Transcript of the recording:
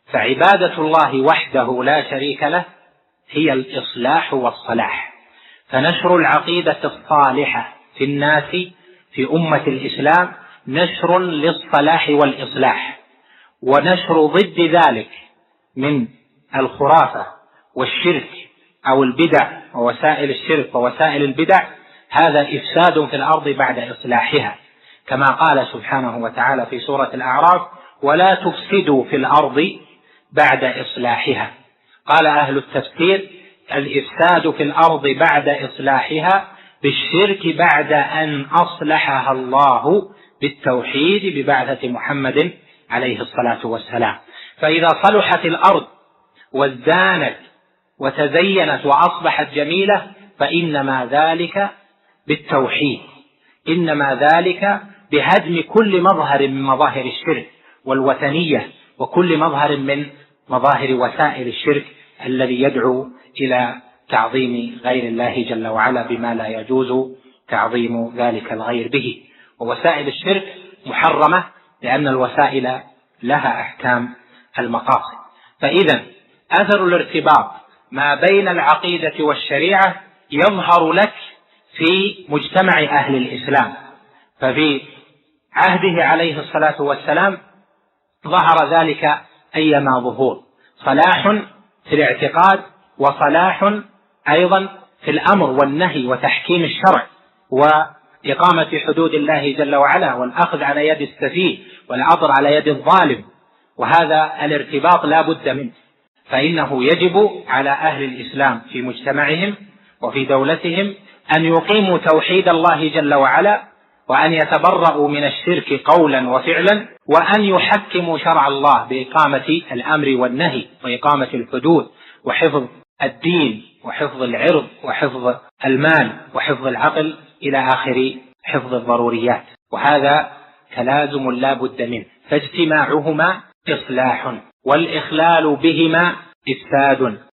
فعبادة الله وحده لا شريك له هي الإصلاح والصلاح. فنشر العقيدة الصالحة في الناس في أمة الإسلام نشر للصلاح والإصلاح، ونشر ضد ذلك من الخرافة والشرك أو البدع ووسائل الشرك ووسائل البدع هذا إفساد في الأرض بعد إصلاحها، كما قال سبحانه وتعالى في سورة الأعراف: ولا تفسدوا في الأرض بعد إصلاحها. قال أهل التفسير: الإفساد في الأرض بعد إصلاحها بالشرك بعد أن أصلحها الله بالتوحيد ببعثة محمد عليه الصلاة والسلام. فإذا صلحت الأرض وازدانت وتزينت وأصبحت جميلة فإنما ذلك بالتوحيد، إنما ذلك بهدم كل مظهر من مظاهر الشرك والوثنية وكل مظهر من مظاهر وسائل الشرك الذي يدعو إلى تعظيم غير الله جل وعلا بما لا يجوز تعظيم ذلك الغير به. ووسائل الشرك محرمة لأن الوسائل لها أحكام المقاصد. فإذا أثر الارتباط ما بين العقيدة والشريعة يظهر لك في مجتمع أهل الإسلام. ففي عهده عليه الصلاة والسلام ظهر ذلك أيما ظهور، صلاح في الاعتقاد وصلاح أيضا في الأمر والنهي وتحكيم الشرع وإقامة حدود الله جل وعلا والأخذ على يد السفيه والعضر على يد الظالم. وهذا الارتباط لا بد منه، فإنه يجب على أهل الإسلام في مجتمعهم وفي دولتهم أن يقيموا توحيد الله جل وعلا، وأن يتبرؤوا من الشرك قولا وفعلا، وأن يحكموا شرع الله بإقامة الأمر والنهي وإقامة الحدود وحفظ الدين وحفظ العرض وحفظ المال وحفظ العقل إلى آخر حفظ الضروريات. وهذا تلازم لا بد منه، فاجتماعهما إصلاح والإخلال بهما إفساد.